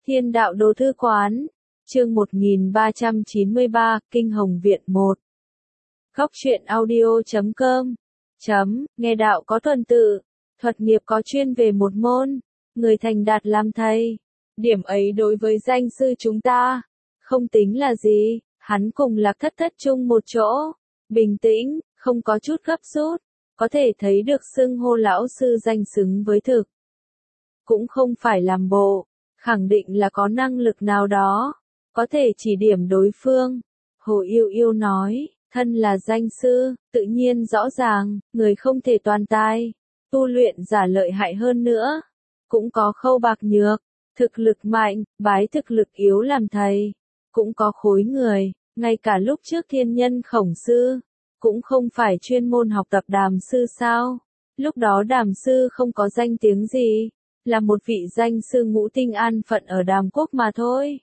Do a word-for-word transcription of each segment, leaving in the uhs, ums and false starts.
Thiên đạo đồ thư quán, chương một nghìn ba trăm chín mươi ba, Kinh Hồng Viện một. Góc truyện audio chấm com. Chấm, nghe đạo có tuần tự, thuật nghiệp có chuyên về một môn, người thành đạt làm thầy. Điểm ấy đối với danh sư chúng ta, không tính là gì, hắn cùng Lạc Thất Thất chung một chỗ, bình tĩnh, không có chút gấp rút, có thể thấy được xưng hô lão sư danh xứng với thực. Cũng không phải làm bộ, khẳng định là có năng lực nào đó, có thể chỉ điểm đối phương. Hồ Yêu Yêu nói, thân là danh sư, tự nhiên rõ ràng, người không thể toàn tài, tu luyện giả lợi hại hơn nữa, cũng có khâu bạc nhược, thực lực mạnh, bái thực lực yếu làm thầy, cũng có khối người, ngay cả lúc trước thiên nhân khổng sư, cũng không phải chuyên môn học tập đàm sư sao, lúc đó đàm sư không có danh tiếng gì, là một vị danh sư ngũ tinh an phận ở đàm quốc mà thôi.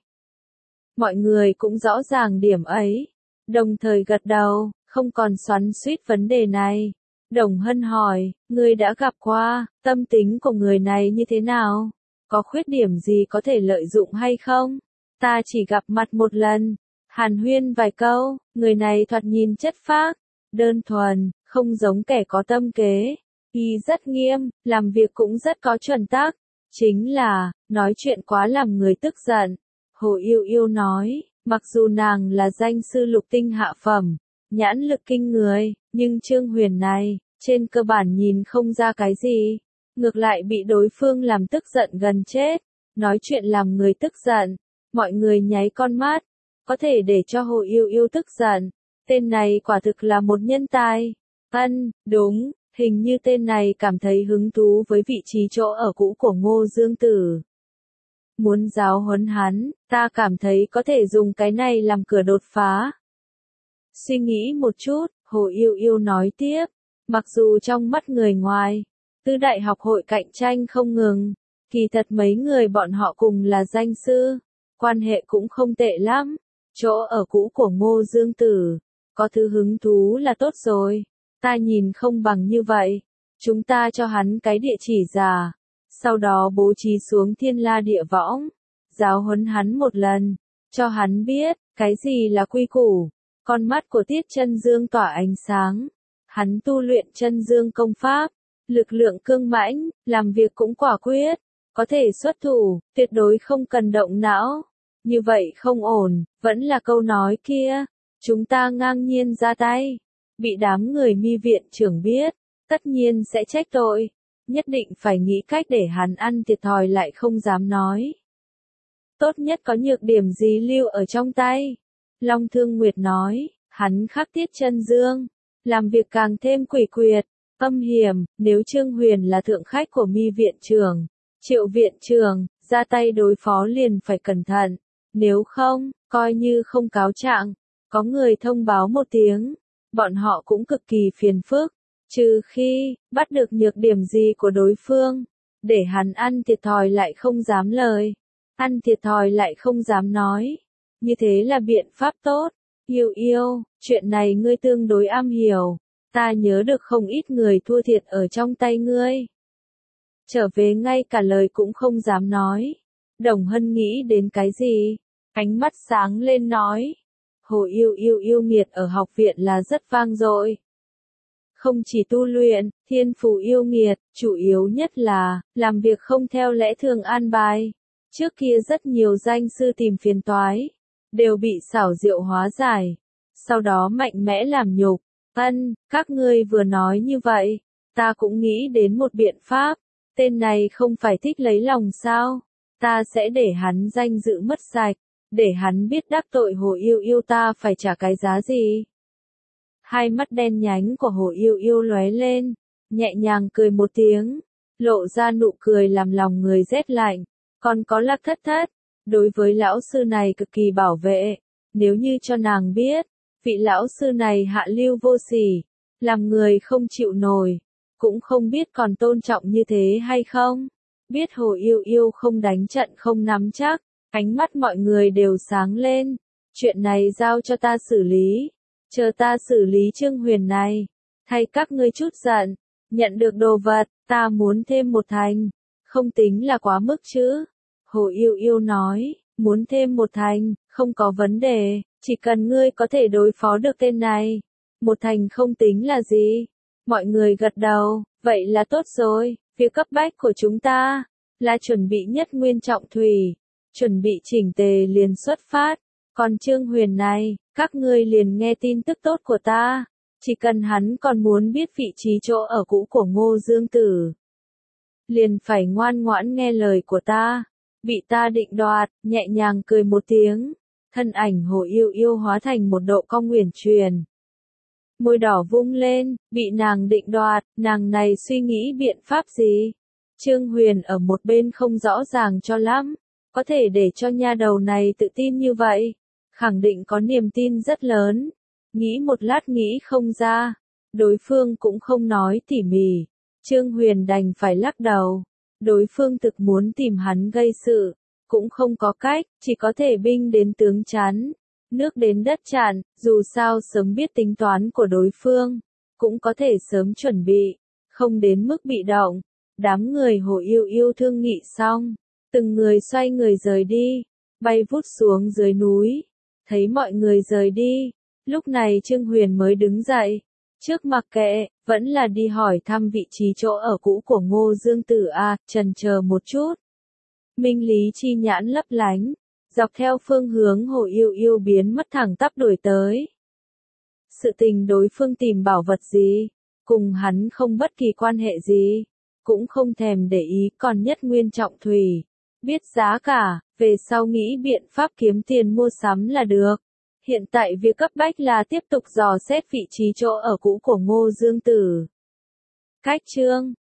Mọi người cũng rõ ràng điểm ấy, đồng thời gật đầu, không còn xoắn xuýt vấn đề này. Đồng Hân hỏi, ngươi đã gặp qua, tâm tính của người này như thế nào? Có khuyết điểm gì có thể lợi dụng hay không? Ta chỉ gặp mặt một lần, hàn huyên vài câu, người này thoạt nhìn chất phác, đơn thuần, không giống kẻ có tâm kế. Y rất nghiêm, làm việc cũng rất có chuẩn tắc, chính là, nói chuyện quá làm người tức giận. Hồ Yêu Yêu nói, mặc dù nàng là danh sư lục tinh hạ phẩm, nhãn lực kinh người, nhưng Trương Huyền này, trên cơ bản nhìn không ra cái gì, ngược lại bị đối phương làm tức giận gần chết, nói chuyện làm người tức giận, mọi người nháy con mắt, có thể để cho Hồ Yêu Yêu tức giận, tên này quả thực là một nhân tài. Ân, đúng, hình như tên này cảm thấy hứng thú với vị trí chỗ ở cũ của Ngô Dương Tử. Muốn giáo huấn hắn, ta cảm thấy có thể dùng cái này làm cửa đột phá. Suy nghĩ một chút, Hồ Yêu Yêu nói tiếp, mặc dù trong mắt người ngoài, tứ đại học hội cạnh tranh không ngừng, kỳ thật mấy người bọn họ cùng là danh sư, quan hệ cũng không tệ lắm, chỗ ở cũ của Ngô Dương Tử, có thứ hứng thú là tốt rồi, ta nhìn không bằng như vậy, chúng ta cho hắn cái địa chỉ giả, sau đó bố trí xuống Thiên La Địa Võng, giáo huấn hắn một lần, cho hắn biết, cái gì là quy củ. Con mắt của Tiết Chân Dương tỏa ánh sáng, hắn tu luyện Chân Dương công pháp, lực lượng cương mãnh, làm việc cũng quả quyết, có thể xuất thủ, tuyệt đối không cần động não. Như vậy không ổn, vẫn là câu nói kia, chúng ta ngang nhiên ra tay, bị đám người Mi viện trưởng biết, tất nhiên sẽ trách tội, nhất định phải nghĩ cách để hắn ăn thiệt thòi lại không dám nói. Tốt nhất có nhược điểm gì lưu ở trong tay. Long Thương Nguyệt nói, hắn khắc Tiết Chân Dương, làm việc càng thêm quỷ quyệt, âm hiểm, nếu Trương Huyền là thượng khách của Mi viện trưởng, Triệu viện trưởng, ra tay đối phó liền phải cẩn thận, nếu không, coi như không cáo trạng, có người thông báo một tiếng, bọn họ cũng cực kỳ phiền phức, trừ khi, bắt được nhược điểm gì của đối phương, để hắn ăn thiệt thòi lại không dám lời, ăn thiệt thòi lại không dám nói. Như thế là biện pháp tốt. Yêu Yêu, chuyện này ngươi tương đối am hiểu, ta nhớ được không ít người thua thiệt ở trong tay ngươi. Trở về ngay cả lời cũng không dám nói. Đồng Hân nghĩ đến cái gì? Ánh mắt sáng lên nói. Hồ Yêu Yêu yêu nghiệt ở học viện là rất vang dội. Không chỉ tu luyện, thiên phú yêu nghiệt, chủ yếu nhất là, làm việc không theo lẽ thường an bài. Trước kia rất nhiều danh sư tìm phiền toái, đều bị xảo diệu hóa giải, sau đó mạnh mẽ làm nhục. Ân, các ngươi vừa nói như vậy, ta cũng nghĩ đến một biện pháp, tên này không phải thích lấy lòng sao, ta sẽ để hắn danh dự mất sạch, để hắn biết đắc tội Hồ Yêu Yêu ta phải trả cái giá gì. Hai mắt đen nhánh của Hồ Yêu Yêu lóe lên, nhẹ nhàng cười một tiếng, lộ ra nụ cười làm lòng người rét lạnh, còn có Lạc Thất Thất. Đối với lão sư này cực kỳ bảo vệ, nếu như cho nàng biết, vị lão sư này hạ lưu vô sỉ, làm người không chịu nổi, cũng không biết còn tôn trọng như thế hay không. Biết Hồ Yêu Yêu không đánh trận không nắm chắc, ánh mắt mọi người đều sáng lên, chuyện này giao cho ta xử lý, chờ ta xử lý Trương Huyền này, thay các ngươi chút giận, nhận được đồ vật, ta muốn thêm một thành, không tính là quá mức chứ. Hồ Yêu Yêu nói, muốn thêm một thành, không có vấn đề, chỉ cần ngươi có thể đối phó được tên này. Một thành không tính là gì. Mọi người gật đầu, vậy là tốt rồi, việc cấp bách của chúng ta là chuẩn bị nhất nguyên trọng thủy, chuẩn bị chỉnh tề liền xuất phát. Còn Trương Huyền này, các ngươi liền nghe tin tức tốt của ta, chỉ cần hắn còn muốn biết vị trí chỗ ở cũ của Ngô Dương Tử, liền phải ngoan ngoãn nghe lời của ta. Bị ta định đoạt, nhẹ nhàng cười một tiếng, thân ảnh Hồ Yêu Yêu hóa thành một độ cong uyển chuyển. Môi đỏ vung lên, bị nàng định đoạt, nàng này suy nghĩ biện pháp gì? Trương Huyền ở một bên không rõ ràng cho lắm, có thể để cho nha đầu này tự tin như vậy, khẳng định có niềm tin rất lớn. Nghĩ một lát nghĩ không ra, đối phương cũng không nói tỉ mỉ, Trương Huyền đành phải lắc đầu. Đối phương thực muốn tìm hắn gây sự, cũng không có cách, chỉ có thể binh đến tướng chắn, nước đến đất chặn, dù sao sớm biết tính toán của đối phương, cũng có thể sớm chuẩn bị, không đến mức bị động. Đám người Hồ Yêu Yêu thương nghị xong, từng người xoay người rời đi, bay vút xuống dưới núi, thấy mọi người rời đi, lúc này Trương Huyền mới đứng dậy. Trước mặc kệ, vẫn là đi hỏi thăm vị trí chỗ ở cũ của Ngô Dương Tử a, chần chờ một chút. Minh Lý chi nhãn lấp lánh, dọc theo phương hướng Hồ Yêu Yêu biến mất thẳng tắp đuổi tới. Sự tình đối phương tìm bảo vật gì, cùng hắn không bất kỳ quan hệ gì, cũng không thèm để ý, còn nhất nguyên trọng thủy, biết giá cả, về sau nghĩ biện pháp kiếm tiền mua sắm là được. Hiện tại việc cấp bách là tiếp tục dò xét vị trí chỗ ở cũ của Ngô Dương Tử. Cách chương